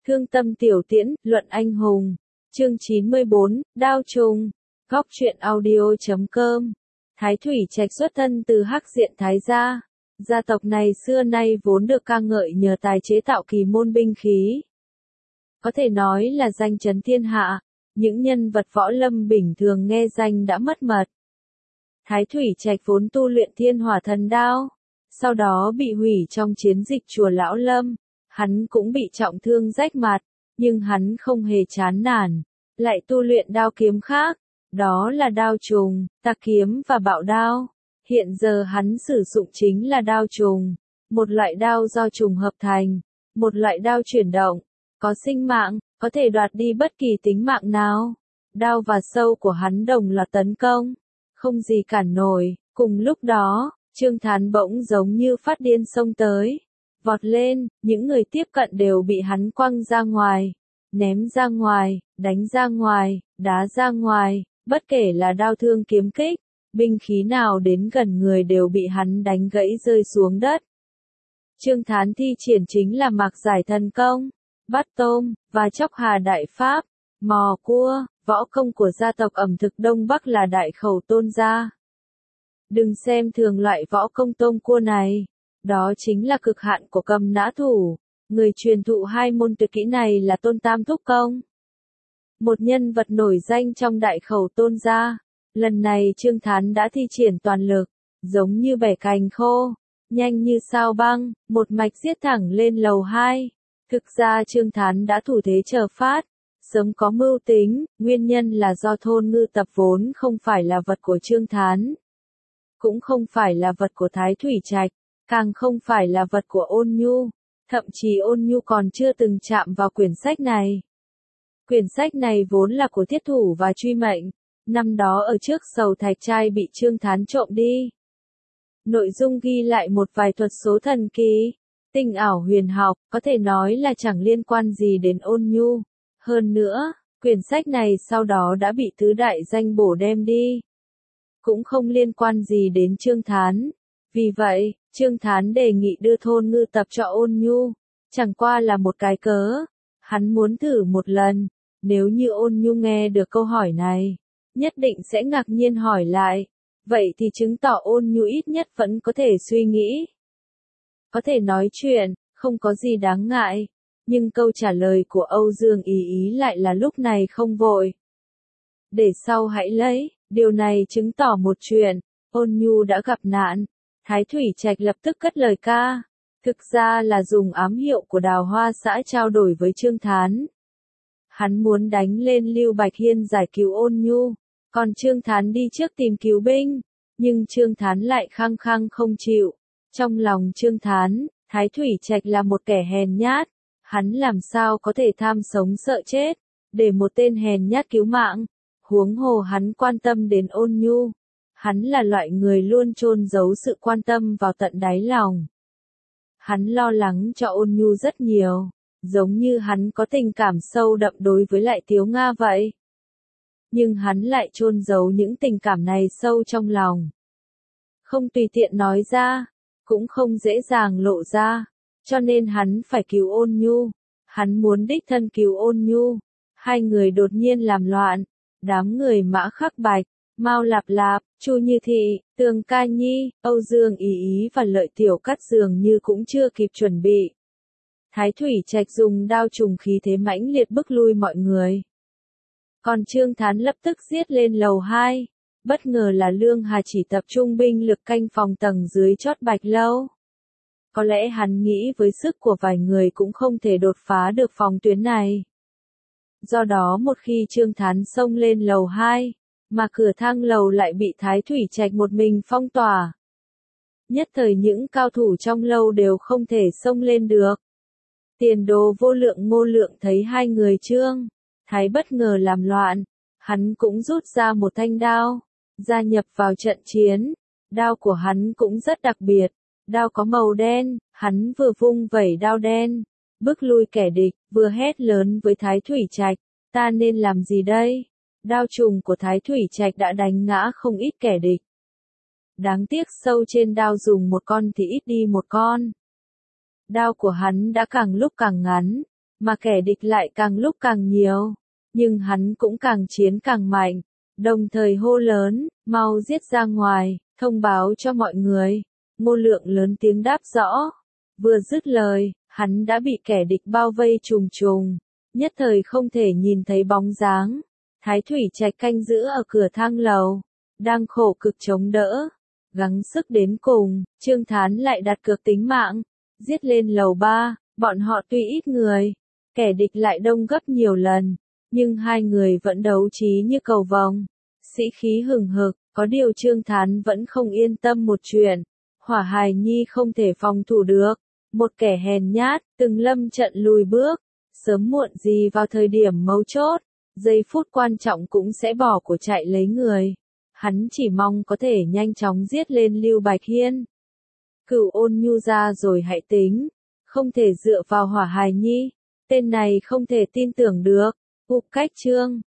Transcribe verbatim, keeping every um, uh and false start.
Thương tâm tiểu tiễn, luận anh hùng. Chương chín mươi bốn, đao trùng. Góc truyện audio chấm com. Thái Thủy Trạch xuất thân từ Hắc Diện Thái gia. Gia tộc này xưa nay vốn được ca ngợi nhờ tài chế tạo kỳ môn binh khí. Có thể nói là danh chấn thiên hạ, những nhân vật võ lâm bình thường nghe danh đã mất mật. Thái Thủy Trạch vốn tu luyện Thiên Hỏa Thần Đao, sau đó bị hủy trong chiến dịch chùa Lão Lâm, hắn cũng bị trọng thương rách mặt, nhưng hắn không hề chán nản, lại tu luyện đao kiếm khác, đó là đao trùng, tà kiếm và bạo đao. Hiện giờ hắn sử dụng chính là đao trùng, một loại đao do trùng hợp thành, một loại đao chuyển động, có sinh mạng, có thể đoạt đi bất kỳ tính mạng nào. Đao và sâu của hắn đồng loạt tấn công, không gì cản nổi. Cùng lúc đó, Trương Thán bỗng giống như phát điên xông tới, vọt lên, những người tiếp cận đều bị hắn quăng ra ngoài, ném ra ngoài, đánh ra ngoài, đá ra ngoài, bất kể là đao thương kiếm kích, binh khí nào đến gần người đều bị hắn đánh gãy rơi xuống đất. Trương Thán thi triển chính là mạc giải thần công, bắt tôm, và chóc hà đại pháp, mò cua, võ công của gia tộc ẩm thực Đông Bắc là đại khẩu Tôn gia. Đừng xem thường loại võ công tôm cua này, đó chính là cực hạn của cầm nã thủ, người truyền thụ hai môn tuyệt kỹ này là Tôn Tam Thúc Công. Một nhân vật nổi danh trong đại khẩu Tôn gia, lần này Trương Thán đã thi triển toàn lực, giống như bẻ cành khô, nhanh như sao băng, một mạch giết thẳng lên lầu hai. Thực ra Trương Thán đã thủ thế chờ phát, sớm có mưu tính, nguyên nhân là do thôn ngư tập vốn không phải là vật của Trương Thán, cũng không phải là vật của Thái Thủy Trạch, càng không phải là vật của Ôn Nhu, thậm chí Ôn Nhu còn chưa từng chạm vào quyển sách này. Quyển sách này vốn là của Thiết Thủ và Truy Mệnh, năm đó ở trước Sầu Thạch Trai bị Trương Thán trộm đi. Nội dung ghi lại một vài thuật số thần kỳ, tinh ảo huyền học, có thể nói là chẳng liên quan gì đến Ôn Nhu. Hơn nữa, quyển sách này sau đó đã bị tứ đại danh bổ đem đi, cũng không liên quan gì đến Trương Thán. Vì vậy, Trương Thán đề nghị đưa thôn ngư tập cho Ôn Nhu, chẳng qua là một cái cớ, hắn muốn thử một lần, nếu như Ôn Nhu nghe được câu hỏi này, nhất định sẽ ngạc nhiên hỏi lại, vậy thì chứng tỏ Ôn Nhu ít nhất vẫn có thể suy nghĩ, có thể nói chuyện, không có gì đáng ngại. Nhưng câu trả lời của Âu Dương Ý Ý lại là lúc này không vội. Để sau hãy lấy, điều này chứng tỏ một chuyện, Ôn Nhu đã gặp nạn. Thái Thủy Trạch lập tức cất lời ca, thực ra là dùng ám hiệu của Đào Hoa xã trao đổi với Trương Thán. Hắn muốn đánh lên Lưu Bạch Hiên giải cứu Ôn Nhu, còn Trương Thán đi trước tìm cứu binh, nhưng Trương Thán lại khăng khăng không chịu. Trong lòng Trương Thán, Thái Thủy Trạch là một kẻ hèn nhát. Hắn làm sao có thể tham sống sợ chết, để một tên hèn nhát cứu mạng, huống hồ hắn quan tâm đến Ôn Nhu. Hắn là loại người luôn chôn giấu sự quan tâm vào tận đáy lòng. Hắn lo lắng cho Ôn Nhu rất nhiều, giống như hắn có tình cảm sâu đậm đối với lại Tiếu Nga vậy. Nhưng hắn lại chôn giấu những tình cảm này sâu trong lòng. Không tùy tiện nói ra, cũng không dễ dàng lộ ra. Cho nên hắn phải cứu Ôn Nhu, hắn muốn đích thân cứu Ôn Nhu. Hai người đột nhiên làm loạn, đám người Mã Khắc Bạch, Mao Lạp Lạp, Chu Như Thị, Tường Ca Nhi, Âu Dương Ý Ý và Lợi Tiểu Cắt dường như cũng chưa kịp chuẩn bị. Thái Thủy Trạch dùng đao trùng khí thế mãnh liệt bức lui mọi người. Còn Trương Thán lập tức giết lên lầu hai, bất ngờ là Lương Hà chỉ tập trung binh lực canh phòng tầng dưới chót Bạch Lâu. Có lẽ hắn nghĩ với sức của vài người cũng không thể đột phá được phòng tuyến này. Do đó một khi Trương Thán xông lên lầu hai, mà cửa thang lầu lại bị Thái Thủy Trạch một mình phong tỏa. Nhất thời những cao thủ trong lâu đều không thể xông lên được. Tiền Đồ Vô Lượng Ngô Lượng thấy hai người Trương Thái bất ngờ làm loạn, hắn cũng rút ra một thanh đao, gia nhập vào trận chiến. Đao của hắn cũng rất đặc biệt. Đao có màu đen, hắn vừa vung vẩy đao đen, bức lui kẻ địch, vừa hét lớn với Thái Thủy Trạch, ta nên làm gì đây? Đao trùng của Thái Thủy Trạch đã đánh ngã không ít kẻ địch. Đáng tiếc sâu trên đao dùng một con thì ít đi một con. Đao của hắn đã càng lúc càng ngắn, mà kẻ địch lại càng lúc càng nhiều. Nhưng hắn cũng càng chiến càng mạnh, đồng thời hô lớn, mau giết ra ngoài, thông báo cho mọi người. Ngô Lượng lớn tiếng đáp rõ. Vừa dứt lời, hắn đã bị kẻ địch bao vây trùng trùng, nhất thời không thể nhìn thấy bóng dáng. Thái Thủy Trạch canh giữ ở cửa thang lầu, đang khổ cực chống đỡ, gắng sức đến cùng. Trương Thán lại đặt cược tính mạng, giết lên lầu ba. Bọn họ tuy ít người, kẻ địch lại đông gấp nhiều lần, nhưng hai người vẫn đấu trí như cầu vồng, sĩ khí hừng hực. Có điều Trương Thán vẫn không yên tâm một chuyện, Hỏa Hài Nhi không thể phòng thủ được, một kẻ hèn nhát, từng lâm trận lùi bước, sớm muộn gì vào thời điểm mấu chốt, giây phút quan trọng cũng sẽ bỏ của chạy lấy người. Hắn chỉ mong có thể nhanh chóng giết lên Lưu Bạch Hiên. Cửu Ôn Nhu ra rồi hãy tính, không thể dựa vào Hỏa Hài Nhi, tên này không thể tin tưởng được. Cục Cách Chương